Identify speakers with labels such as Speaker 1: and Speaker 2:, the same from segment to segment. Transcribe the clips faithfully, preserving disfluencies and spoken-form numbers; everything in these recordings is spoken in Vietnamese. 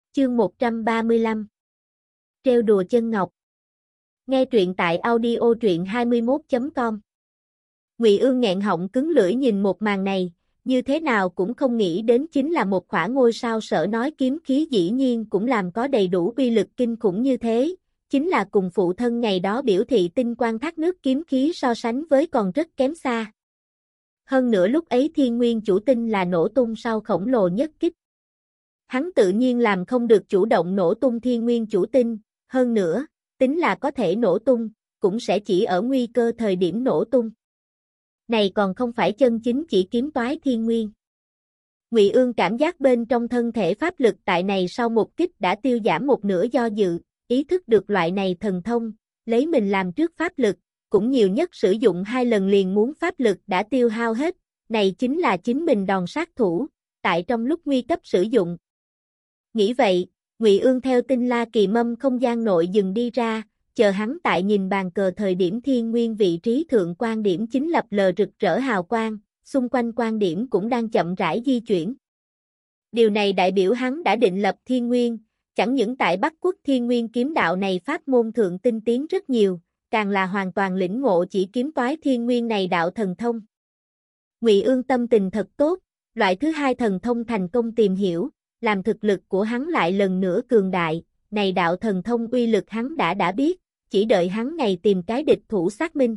Speaker 1: Chương một trăm ba mươi lăm. Trêu đùa chân ngọc. Nghe truyện tại audio truyện hai mươi mốt chấm com. Ngụy Ương nghẹn họng cứng lưỡi nhìn một màn này, như thế nào cũng không nghĩ đến chính là một khỏa ngôi sao sở nói kiếm khí dĩ nhiên cũng làm có đầy đủ uy lực kinh khủng như thế, chính là cùng phụ thân ngày đó biểu thị tinh quang thác nước kiếm khí so sánh với còn rất kém xa. Hơn nữa lúc ấy Thiên Nguyên chủ tinh là nổ tung sau khổng lồ nhất kích. Hắn tự nhiên làm không được chủ động nổ tung Thiên Nguyên chủ tinh, hơn nữa, tính là có thể nổ tung, cũng sẽ chỉ ở nguy cơ thời điểm nổ tung. Này còn không phải chân chính chỉ kiếm toái Thiên Nguyên. Ngụy Ương cảm giác bên trong thân thể pháp lực tại này sau một kích đã tiêu giảm một nửa do dự, ý thức được loại này thần thông, lấy mình làm trước pháp lực, cũng nhiều nhất sử dụng hai lần liền muốn pháp lực đã tiêu hao hết, này chính là chính mình đòn sát thủ, tại trong lúc nguy cấp sử dụng. Nghĩ vậy, Ngụy Ương theo tinh la kỳ mâm không gian nội dừng đi ra, chờ hắn tại nhìn bàn cờ thời điểm Thiên Nguyên vị trí thượng quan điểm chính lập lờ rực rỡ hào quang, xung quanh quan điểm cũng đang chậm rãi di chuyển. Điều này đại biểu hắn đã định lập Thiên Nguyên, chẳng những tại Bắc Quốc Thiên Nguyên kiếm đạo này pháp môn thượng tinh tiến rất nhiều, càng là hoàn toàn lĩnh ngộ chỉ kiếm toái Thiên Nguyên này đạo thần thông. Ngụy Ương tâm tình thật tốt, loại thứ hai thần thông thành công tìm hiểu, làm thực lực của hắn lại lần nữa cường đại, này đạo thần thông uy lực hắn đã đã biết, chỉ đợi hắn ngày tìm cái địch thủ xác minh.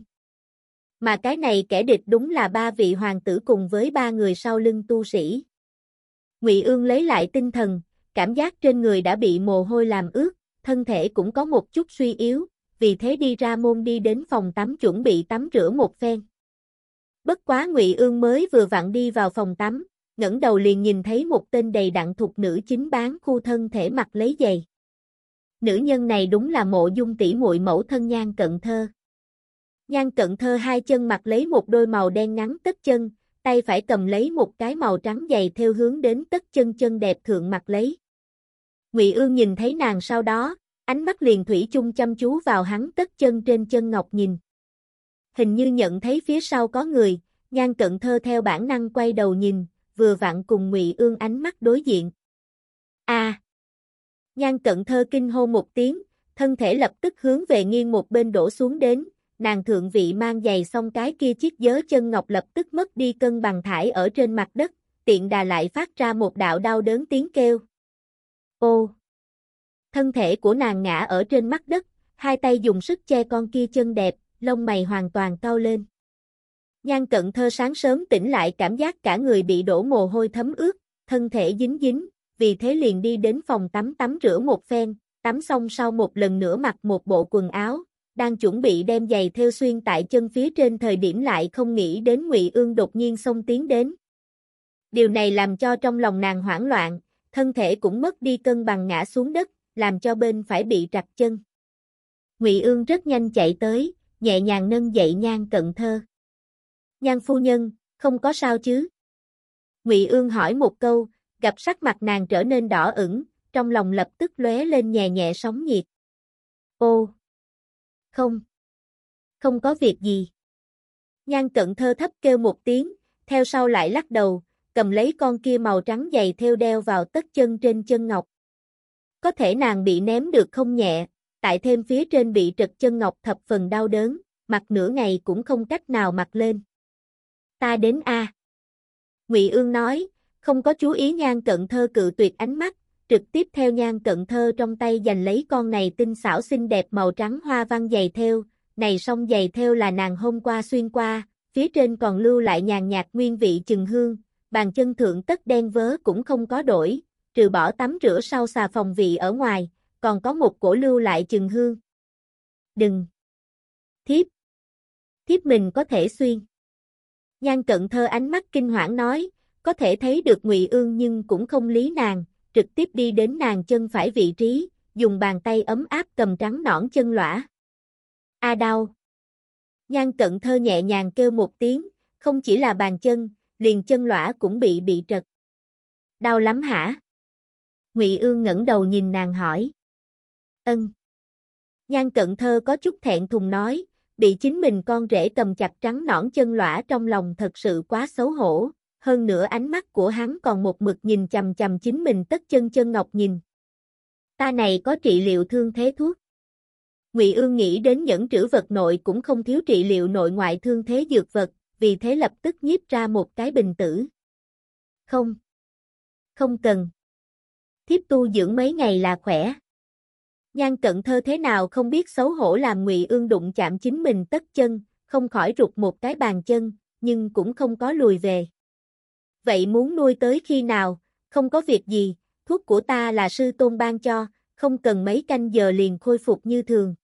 Speaker 1: Mà cái này kẻ địch đúng là ba vị hoàng tử cùng với ba người sau lưng tu sĩ. Ngụy Ương lấy lại tinh thần, cảm giác trên người đã bị mồ hôi làm ướt, thân thể cũng có một chút suy yếu, vì thế đi ra môn đi đến phòng tắm chuẩn bị tắm rửa một phen. Bất quá Ngụy Ương mới vừa vặn đi vào phòng tắm, ngẩng đầu liền nhìn thấy một tên đầy đặn thục nữ chính bán khu thân thể mặc lấy giày. Nữ nhân này đúng là Mộ Dung tỷ muội mẫu thân Nhan Cận Thơ. Nhan Cận Thơ hai chân mặc lấy một đôi màu đen ngắn tất chân, tay phải cầm lấy một cái màu trắng giày theo hướng đến tất chân chân đẹp thượng mặc lấy. Ngụy Ương nhìn thấy nàng sau đó, ánh mắt liền thủy chung chăm chú vào hắn tất chân trên chân ngọc nhìn. Hình như nhận thấy phía sau có người, Nhan Cận Thơ theo bản năng quay đầu nhìn, vừa vặn cùng Ngụy Ương ánh mắt đối diện. A! À. Nhan Cận Thơ kinh hô một tiếng, thân thể lập tức hướng về nghiêng một bên đổ xuống đến, nàng thượng vị mang giày xong cái kia chiếc giớ chân ngọc lập tức mất đi cân bằng thải ở trên mặt đất, tiện đà lại phát ra một đạo đau đớn tiếng kêu. Ô! Thân thể của nàng ngã ở trên mặt đất, hai tay dùng sức che con kia chân đẹp, lông mày hoàn toàn cau lên. Nhan Cận Thơ sáng sớm tỉnh lại cảm giác cả người bị đổ mồ hôi thấm ướt, thân thể dính dính, vì thế liền đi đến phòng tắm tắm rửa một phen, tắm xong sau một lần nữa mặc một bộ quần áo, đang chuẩn bị đem giày thêu xuyên tại chân phía trên thời điểm lại không nghĩ đến Ngụy Ương đột nhiên xông tiến đến. Điều này làm cho trong lòng nàng hoảng loạn, thân thể cũng mất đi cân bằng ngã xuống đất, làm cho bên phải bị trặc chân. Ngụy Ương rất nhanh chạy tới, nhẹ nhàng nâng dậy Nhan Cận Thơ. Nhan phu nhân, không có sao chứ? Ngụy Ương hỏi một câu, gặp sắc mặt nàng trở nên đỏ ửng, trong lòng lập tức lóe lên nhẹ nhẹ sóng nhiệt. Ô! Không! Không có việc gì. Nhan Cận Thơ thấp kêu một tiếng, theo sau lại lắc đầu, cầm lấy con kia màu trắng giày thêu đeo vào tất chân trên chân ngọc. Có thể nàng bị ném được không nhẹ, tại thêm phía trên bị trật chân ngọc thập phần đau đớn, mặc nửa ngày cũng không cách nào mặc lên. Ta đến a. À. Ngụy Ương nói, không có chú ý Nhan Cận Thơ cự tuyệt ánh mắt, trực tiếp theo Nhan Cận Thơ trong tay giành lấy con này tinh xảo xinh đẹp màu trắng hoa văn giày thêu, này song giày thêu là nàng hôm qua xuyên qua, phía trên còn lưu lại nhàn nhạt nguyên vị chừng hương, bàn chân thượng tất đen vớ cũng không có đổi, trừ bỏ tắm rửa sau xà phòng vị ở ngoài, còn có một cổ lưu lại chừng hương. Đừng! Thiếp! Thiếp mình có thể xuyên. Nhan Cận Thơ ánh mắt kinh hoảng nói, có thể thấy được Ngụy Ương nhưng cũng không lý nàng, trực tiếp đi đến nàng chân phải vị trí, dùng bàn tay ấm áp cầm trắng nõn chân lõa. A đau! Nhan Cận Thơ nhẹ nhàng kêu một tiếng, không chỉ là bàn chân, liền chân lõa cũng bị bị trật. Đau lắm hả? Ngụy Ương ngẩng đầu nhìn nàng hỏi. Ân. Nhan Cận Thơ có chút thẹn thùng nói, bị chính mình con rể cầm chặt trắng nõn chân lõa trong lòng thật sự quá xấu hổ, hơn nữa ánh mắt của hắn còn một mực nhìn chằm chằm chính mình tất chân chân ngọc nhìn. Ta này có trị liệu thương thế thuốc. Ngụy Ương nghĩ đến nhẫn trữ vật nội cũng không thiếu trị liệu nội ngoại thương thế dược vật, vì thế lập tức nhiếp ra một cái bình tử. Không. Không cần. Thiếp tu dưỡng mấy ngày là khỏe. Nhan Cận Thơ thế nào không biết xấu hổ làm Ngụy Ương đụng chạm chính mình tất chân, không khỏi rụt một cái bàn chân, nhưng cũng không có lùi về. Vậy muốn nuôi tới khi nào, không có việc gì, thuốc của ta là sư tôn ban cho, không cần mấy canh giờ liền khôi phục như thường.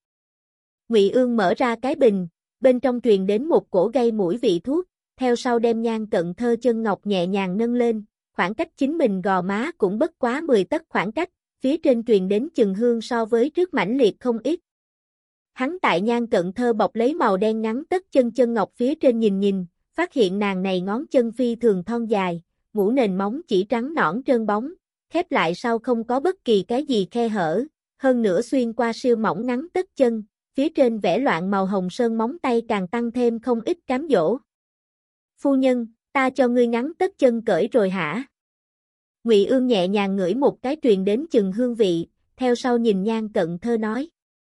Speaker 1: Ngụy Ương mở ra cái bình, bên trong truyền đến một cổ gây mũi vị thuốc, theo sau đem Nhan Cận Thơ chân ngọc nhẹ nhàng nâng lên, khoảng cách chính mình gò má cũng bất quá mười tấc khoảng cách, phía trên truyền đến chừng hương so với trước mãnh liệt không ít. Hắn tại Nhan Cận Thơ bọc lấy màu đen ngắn tất chân chân ngọc phía trên nhìn nhìn, phát hiện nàng này ngón chân phi thường thon dài, ngũ nền móng chỉ trắng nõn trơn bóng, khép lại sau không có bất kỳ cái gì khe hở, hơn nữa xuyên qua siêu mỏng ngắn tất chân, phía trên vẽ loạn màu hồng sơn móng tay càng tăng thêm không ít cám dỗ. Phu nhân, ta cho ngươi ngắn tất chân cởi rồi hả? Ngụy Ương nhẹ nhàng ngửi một cái truyền đến chừng hương vị, theo sau nhìn Nhan Cận Thơ nói.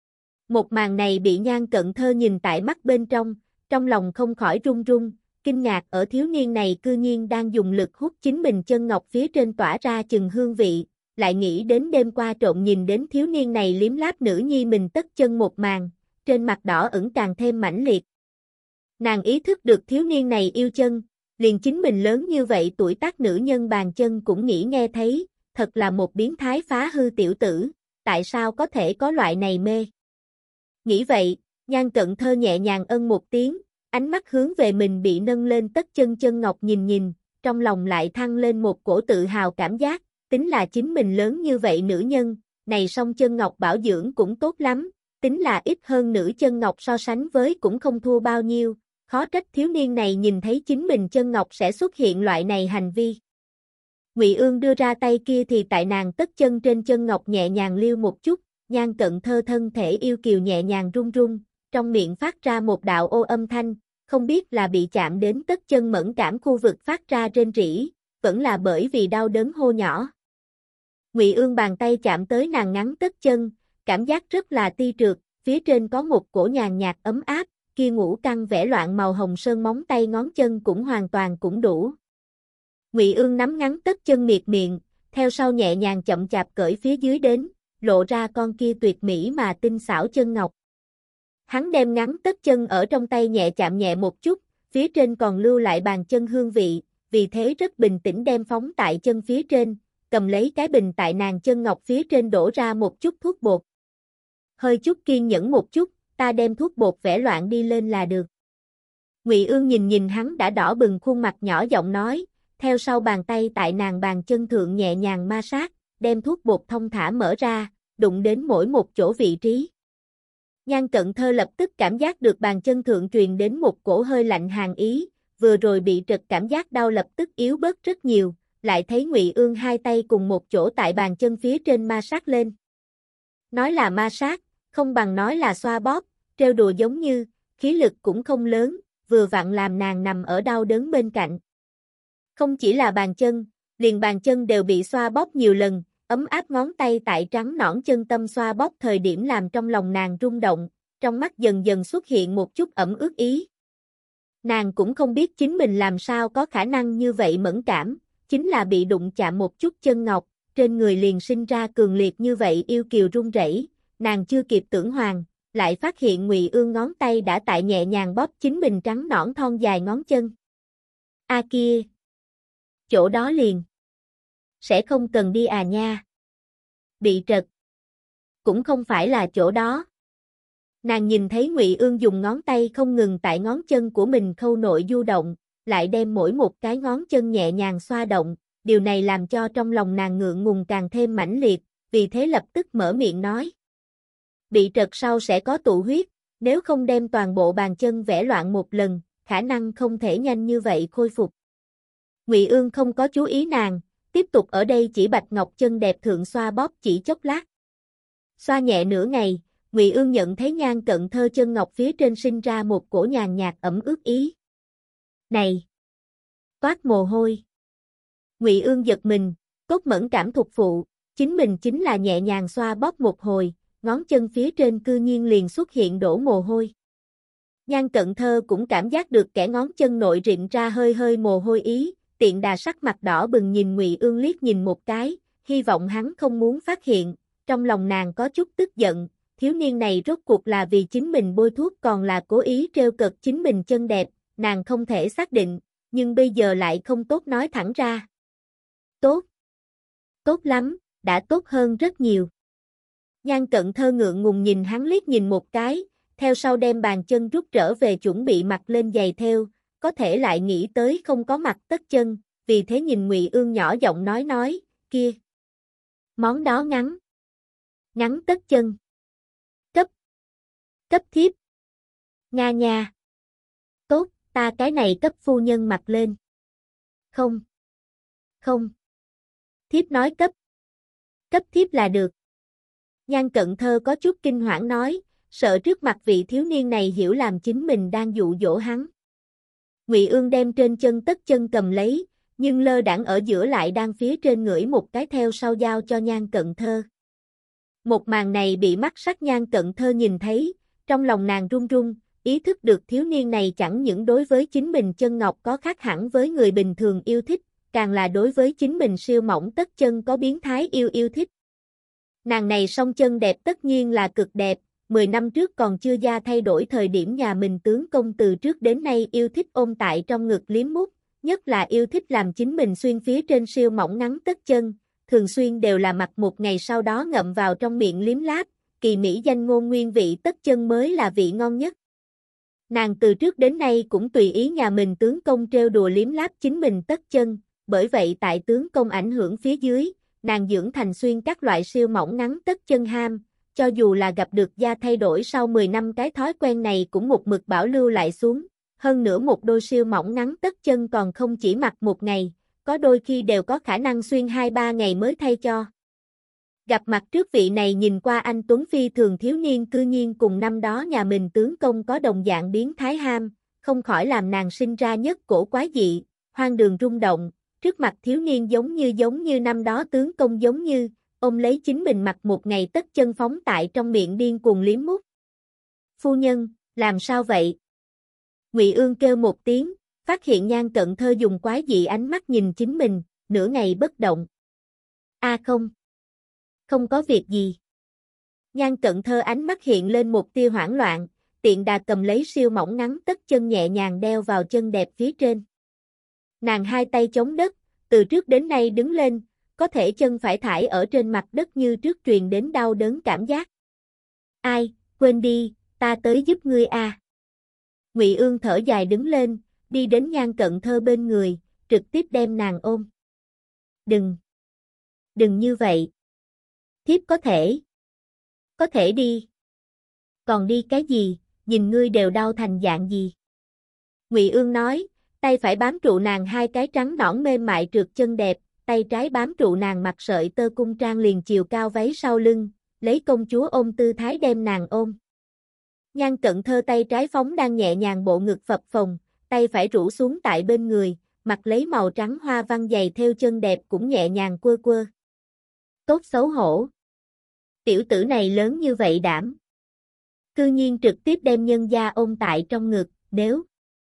Speaker 1: Một màn này bị Nhan Cận Thơ nhìn tại mắt bên trong, trong lòng không khỏi run run, kinh ngạc ở thiếu niên này cư nhiên đang dùng lực hút chính mình chân ngọc phía trên tỏa ra chừng hương vị, lại nghĩ đến đêm qua trộm nhìn đến thiếu niên này liếm láp nữ nhi mình tất chân một màn, trên mặt đỏ ửng càng thêm mãnh liệt. Nàng ý thức được thiếu niên này yêu chân, liền chính mình lớn như vậy tuổi tác nữ nhân bàn chân cũng nghĩ nghe thấy, thật là một biến thái phá hư tiểu tử, tại sao có thể có loại này mê. Nghĩ vậy, Nhan Cận Thơ nhẹ nhàng ân một tiếng, ánh mắt hướng về mình bị nâng lên tất chân chân ngọc nhìn nhìn, trong lòng lại thăng lên một cổ tự hào cảm giác, tính là chính mình lớn như vậy nữ nhân, này song chân ngọc bảo dưỡng cũng tốt lắm, tính là ít hơn nữ chân ngọc so sánh với cũng không thua bao nhiêu, khó trách thiếu niên này nhìn thấy chính mình chân ngọc sẽ xuất hiện loại này hành vi. Ngụy Ương đưa ra tay kia thì tại nàng tất chân trên chân ngọc nhẹ nhàng liêu một chút, Nhan Cận Thơ thân thể yêu kiều nhẹ nhàng run run, trong miệng phát ra một đạo ô âm thanh, không biết là bị chạm đến tất chân mẫn cảm khu vực phát ra rên rỉ, vẫn là bởi vì đau đớn hô nhỏ. Ngụy Ương bàn tay chạm tới nàng ngắn tất chân, cảm giác rất là ti trượt, phía trên có một cổ nhàn nhạt ấm áp, kia ngũ căn vẽ loạn màu hồng sơn móng tay ngón chân cũng hoàn toàn cũng đủ. Ngụy Ương nắm ngắn tất chân miệt miệng, theo sau nhẹ nhàng chậm chạp cởi phía dưới đến, lộ ra con kia tuyệt mỹ mà tinh xảo chân ngọc. Hắn đem ngắn tất chân ở trong tay nhẹ chạm nhẹ một chút, phía trên còn lưu lại bàn chân hương vị, vì thế rất bình tĩnh đem phóng tại chân phía trên, cầm lấy cái bình tại nàng chân ngọc phía trên đổ ra một chút thuốc bột. Hơi chút kiên nhẫn một chút, ta đem thuốc bột vẽ loạn đi lên là được. Ngụy Ương nhìn nhìn hắn đã đỏ bừng khuôn mặt nhỏ giọng nói, theo sau bàn tay tại nàng bàn chân thượng nhẹ nhàng ma sát, đem thuốc bột thông thả mở ra, đụng đến mỗi một chỗ vị trí. Nhan Cận Thơ lập tức cảm giác được bàn chân thượng truyền đến một cổ hơi lạnh hàn ý, vừa rồi bị trật cảm giác đau lập tức yếu bớt rất nhiều, lại thấy Ngụy Ương hai tay cùng một chỗ tại bàn chân phía trên ma sát lên. Nói là ma sát, không bằng nói là xoa bóp, trêu đùa giống như, khí lực cũng không lớn, vừa vặn làm nàng nằm ở đau đớn bên cạnh. Không chỉ là bàn chân, liền bàn chân đều bị xoa bóp nhiều lần, ấm áp ngón tay tại trắng nõn chân tâm xoa bóp thời điểm làm trong lòng nàng rung động, trong mắt dần dần xuất hiện một chút ẩm ướt ý. Nàng cũng không biết chính mình làm sao có khả năng như vậy mẫn cảm, chính là bị đụng chạm một chút chân ngọc, trên người liền sinh ra cường liệt như vậy yêu kiều run rẩy, nàng chưa kịp tưởng hoàng, lại phát hiện Ngụy Ương ngón tay đã tại nhẹ nhàng bóp chính mình trắng nõn thon dài ngón chân. A kia! Chỗ đó liền! Sẽ không cần đi à nha! Bị trật! Cũng không phải là chỗ đó. Nàng nhìn thấy Ngụy Ương dùng ngón tay không ngừng tại ngón chân của mình khâu nội du động, lại đem mỗi một cái ngón chân nhẹ nhàng xoa động, điều này làm cho trong lòng nàng ngượng ngùng càng thêm mãnh liệt, vì thế lập tức mở miệng nói. Bị trật sau sẽ có tụ huyết, nếu không đem toàn bộ bàn chân vẽ loạn một lần, khả năng không thể nhanh như vậy khôi phục. Ngụy Ương không có chú ý nàng, tiếp tục ở đây chỉ bạch ngọc chân đẹp thượng xoa bóp chỉ chốc lát. Xoa nhẹ nửa ngày, Ngụy Ương nhận thấy Nhan Cận Thơ chân ngọc phía trên sinh ra một cổ nhàn nhạt ẩm ướt ý. Này! Toát mồ hôi! Ngụy Ương giật mình, cốt mẫn cảm thục phụ, Chính mình chính là nhẹ nhàng xoa bóp một hồi, ngón chân phía trên cư nhiên liền xuất hiện đổ mồ hôi. Nhan Cận Thơ cũng cảm giác được kẻ ngón chân nội rịn ra hơi hơi mồ hôi ý, tiện đà sắc mặt đỏ bừng nhìn Ngụy Ương liếc nhìn một cái, hy vọng hắn không muốn phát hiện, trong lòng nàng có chút tức giận, thiếu niên này rốt cuộc là vì chính mình bôi thuốc còn là cố ý trêu cợt chính mình chân đẹp, nàng không thể xác định, nhưng bây giờ lại không tốt nói thẳng ra. Tốt. Tốt lắm, đã tốt hơn rất nhiều. Nhan Cận Thơ ngượng ngùng nhìn hắn liếc nhìn một cái, theo sau đem bàn chân rút trở về chuẩn bị mặc lên giày theo, có thể lại nghĩ tới không có mặc tất chân, vì thế nhìn Ngụy Ương nhỏ giọng nói nói, kia. Món đó ngắn. Ngắn tất chân. Cấp. Cấp thiếp. Nga nha. Tốt, ta cái này cấp phu nhân mặc lên. Không. Không. Thiếp nói cấp. Cấp thiếp là được. Nhan Cận Thơ có chút kinh hoảng nói, sợ trước mặt vị thiếu niên này hiểu làm chính mình đang dụ dỗ hắn. Ngụy Ương đem trên chân tất chân cầm lấy, nhưng lơ đãng ở giữa lại đang phía trên ngửi một cái theo sau giao cho Nhan Cận Thơ. Một màn này bị mắt sắc Nhan Cận Thơ nhìn thấy, trong lòng nàng run run, ý thức được thiếu niên này chẳng những đối với chính mình chân ngọc có khác hẳn với người bình thường yêu thích, càng là đối với chính mình siêu mỏng tất chân có biến thái yêu yêu thích. Nàng này song chân đẹp tất nhiên là cực đẹp, mười năm trước còn chưa gia thay đổi thời điểm nhà mình tướng công từ trước đến nay yêu thích ôm tại trong ngực liếm mút, nhất là yêu thích làm chính mình xuyên phía trên siêu mỏng ngắn tất chân, thường xuyên đều là mặc một ngày sau đó ngậm vào trong miệng liếm láp, kỳ mỹ danh ngôn nguyên vị tất chân mới là vị ngon nhất. Nàng từ trước đến nay cũng tùy ý nhà mình tướng công trêu đùa liếm láp chính mình tất chân, bởi vậy tại tướng công ảnh hưởng phía dưới, nàng dưỡng thành xuyên các loại siêu mỏng ngắn tất chân ham, cho dù là gặp được gia thay đổi sau mười năm cái thói quen này cũng một mực bảo lưu lại xuống, hơn nữa một đôi siêu mỏng ngắn tất chân còn không chỉ mặc một ngày, có đôi khi đều có khả năng xuyên hai ba ngày mới thay cho. Gặp mặt trước vị này nhìn qua anh Tuấn Phi thường thiếu niên cư nhiên cùng năm đó nhà mình tướng công có đồng dạng biến thái ham, không khỏi làm nàng sinh ra nhất cổ quái dị, hoang đường rung động, trước mặt thiếu niên giống như giống như năm đó tướng công giống như, ôm lấy chính mình mặc một ngày tất chân phóng tại trong miệng điên cuồng liếm mút. Phu nhân, làm sao vậy? Ngụy Ương kêu một tiếng, phát hiện Nhan Cận Thơ dùng quái dị ánh mắt nhìn chính mình, nửa ngày bất động. A à không. Không có việc gì. Nhan Cận Thơ ánh mắt hiện lên một tia hoảng loạn, tiện đà cầm lấy siêu mỏng ngắn tất chân nhẹ nhàng đeo vào chân đẹp phía trên. Nàng hai tay chống đất, từ trước đến nay đứng lên, có thể chân phải thải ở trên mặt đất như trước truyền đến đau đớn cảm giác. Ai, quên đi, ta tới giúp ngươi a. À. Ngụy Ương thở dài đứng lên, đi đến Nhan Cận Thơ bên người, trực tiếp đem nàng ôm. Đừng. Đừng như vậy. Thiếp có thể. Có thể đi. Còn đi cái gì, nhìn ngươi đều đau thành dạng gì. Ngụy Ương nói, tay phải bám trụ nàng hai cái trắng nõn mềm mại trượt chân đẹp, tay trái bám trụ nàng mặc sợi tơ cung trang liền chiều cao váy sau lưng, lấy công chúa ôm tư thái đem nàng ôm. Nhan Cận Thơ tay trái phóng đang nhẹ nhàng bộ ngực phập phồng, tay phải rũ xuống tại bên người, mặc lấy màu trắng hoa văn giày theo chân đẹp cũng nhẹ nhàng quơ quơ. Tốt xấu hổ. Tiểu tử này lớn như vậy đảm. Cư nhiên trực tiếp đem nhân gia ôm tại trong ngực, nếu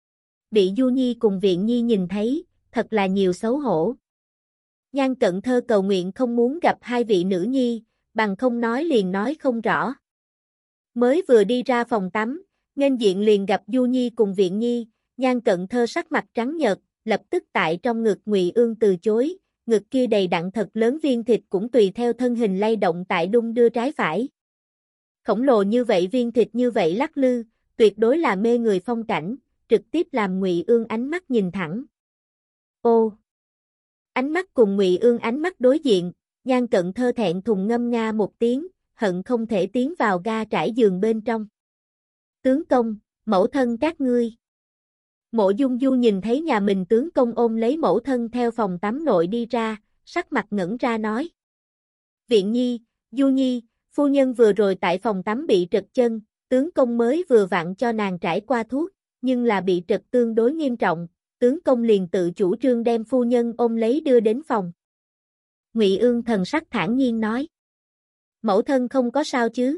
Speaker 1: bị Du Nhi cùng Viện Nhi nhìn thấy, thật là nhiều xấu hổ. Nhan Cận Thơ cầu nguyện không muốn gặp hai vị nữ nhi, bằng không nói liền nói không rõ. Mới vừa đi ra phòng tắm, nghênh diện liền gặp Du Nhi cùng Viện Nhi, Nhan Cận Thơ sắc mặt trắng nhợt, lập tức tại trong ngực Ngụy Ương từ chối, ngực kia đầy đặn thật lớn viên thịt cũng tùy theo thân hình lay động tại đung đưa trái phải. Khổng lồ như vậy viên thịt như vậy lắc lư, tuyệt đối là mê người phong cảnh, trực tiếp làm Ngụy Ương ánh mắt nhìn thẳng. Ô! Ánh mắt cùng Ngụy Ương ánh mắt đối diện, Nhan Cận Thơ thẹn thùng ngâm nga một tiếng, hận không thể tiến vào ga trải giường bên trong. Tướng công, mẫu thân các ngươi. Mộ Dung Du nhìn thấy nhà mình tướng công ôm lấy mẫu thân theo phòng tắm nội đi ra, sắc mặt ngẩn ra nói. Viện Nhi, Du Nhi, phu nhân vừa rồi tại phòng tắm bị trật chân, tướng công mới vừa vặn cho nàng trải qua thuốc, nhưng là bị trật tương đối nghiêm trọng, tướng công liền tự chủ trương đem phu nhân ôm lấy đưa đến phòng. Ngụy Ương thần sắc thản nhiên nói. Mẫu thân không có sao chứ?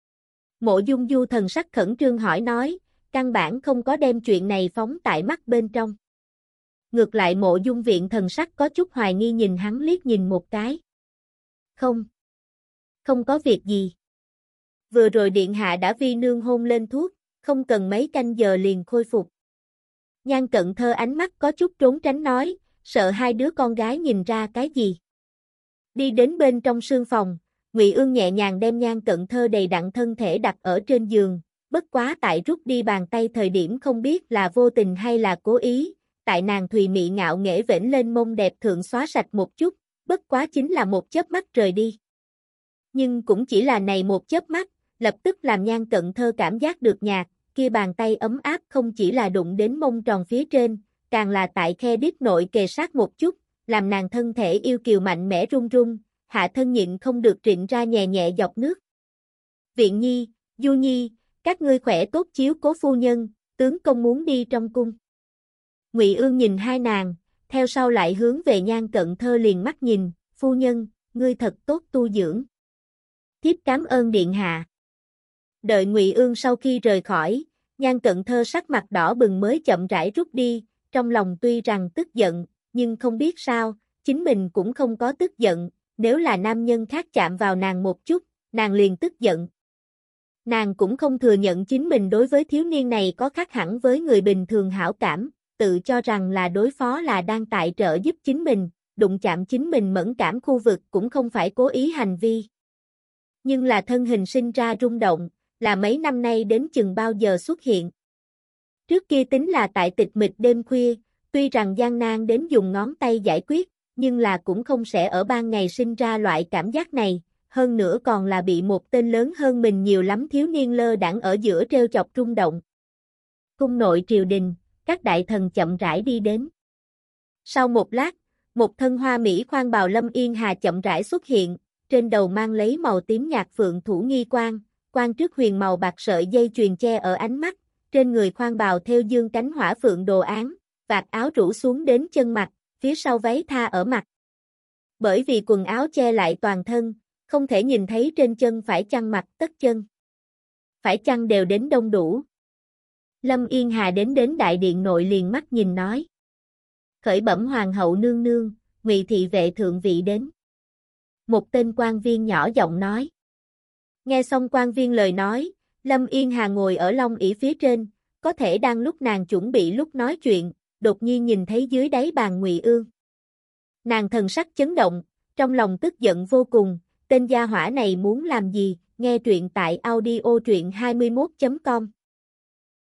Speaker 1: Mộ Dung Du thần sắc khẩn trương hỏi nói, căn bản không có đem chuyện này phóng tại mắt bên trong. Ngược lại Mộ Dung Viện thần sắc có chút hoài nghi nhìn hắn liếc nhìn một cái. Không. Không có việc gì. Vừa rồi điện hạ đã vi nương hôn lên thuốc, không cần mấy canh giờ liền khôi phục. Nhan Cận Thơ ánh mắt có chút trốn tránh nói, sợ hai đứa con gái nhìn ra cái gì. Đi đến bên trong sương phòng, Ngụy Ương nhẹ nhàng đem Nhan Cận Thơ đầy đặn thân thể đặt ở trên giường, bất quá tại rút đi bàn tay thời điểm không biết là vô tình hay là cố ý, tại nàng thùy mị ngạo nghễ vểnh lên mông đẹp thượng xóa sạch một chút, bất quá chính là một chớp mắt rời đi. Nhưng cũng chỉ là này một chớp mắt, lập tức làm Nhan Cận Thơ cảm giác được nhạt, kia bàn tay ấm áp không chỉ là đụng đến mông tròn phía trên, càng là tại khe đít nội kề sát một chút, làm nàng thân thể yêu kiều mạnh mẽ run run, hạ thân nhịn không được trịnh ra nhẹ nhẹ dọc nước. Viện Nhi, Du Nhi, các ngươi khỏe tốt chiếu cố phu nhân, tướng công muốn đi trong cung. Ngụy Ương nhìn hai nàng, theo sau lại hướng về Nhan Cận Thơ liền mắt nhìn, phu nhân, ngươi thật tốt tu dưỡng. Thiếp cảm ơn điện hạ. Đợi Ngụy Ương sau khi rời khỏi, Nhan Cận Thơ sắc mặt đỏ bừng mới chậm rãi rút đi, trong lòng tuy rằng tức giận, nhưng không biết sao, chính mình cũng không có tức giận, nếu là nam nhân khác chạm vào nàng một chút, nàng liền tức giận. Nàng cũng không thừa nhận chính mình đối với thiếu niên này có khác hẳn với người bình thường hảo cảm, tự cho rằng là đối phó là đang tại trợ giúp chính mình, đụng chạm chính mình mẫn cảm khu vực cũng không phải cố ý hành vi. Nhưng là thân hình sinh ra rung động, là mấy năm nay đến chừng bao giờ xuất hiện. Trước kia tính là tại tịch mịch đêm khuya, tuy rằng gian nan đến dùng ngón tay giải quyết, nhưng là cũng không sẽ ở ban ngày sinh ra loại cảm giác này, hơn nữa còn là bị một tên lớn hơn mình nhiều lắm thiếu niên lơ đãng ở giữa treo chọc rung động. Cung nội triều đình, các đại thần chậm rãi đi đến. Sau một lát, một thân hoa mỹ khoan bào Lâm Yên Hà chậm rãi xuất hiện, trên đầu mang lấy màu tím nhạt phượng thủ nghi quan, quan trước huyền màu bạc sợi dây chuyền che ở ánh mắt, trên người khoan bào theo dương cánh hỏa phượng đồ án, vạt áo rủ xuống đến chân mặt, phía sau váy tha ở mặt. Bởi vì quần áo che lại toàn thân, không thể nhìn thấy trên chân phải chăng mặt tất chân. Phải chăng đều đến đông đủ. Lâm Yên Hà đến đến đại điện nội liền mắt nhìn nói. Khởi bẩm hoàng hậu nương nương, Ngụy thị vệ thượng vị đến. Một tên quan viên nhỏ giọng nói. Nghe xong quan viên lời nói, Lâm Yên Hà ngồi ở long ỷ phía trên, có thể đang lúc nàng chuẩn bị lúc nói chuyện, đột nhiên nhìn thấy dưới đáy bàn Ngụy Ương. Nàng thần sắc chấn động, trong lòng tức giận vô cùng, tên gia hỏa này muốn làm gì, nghe truyện tại audio truyện hai mươi mốt chấm com.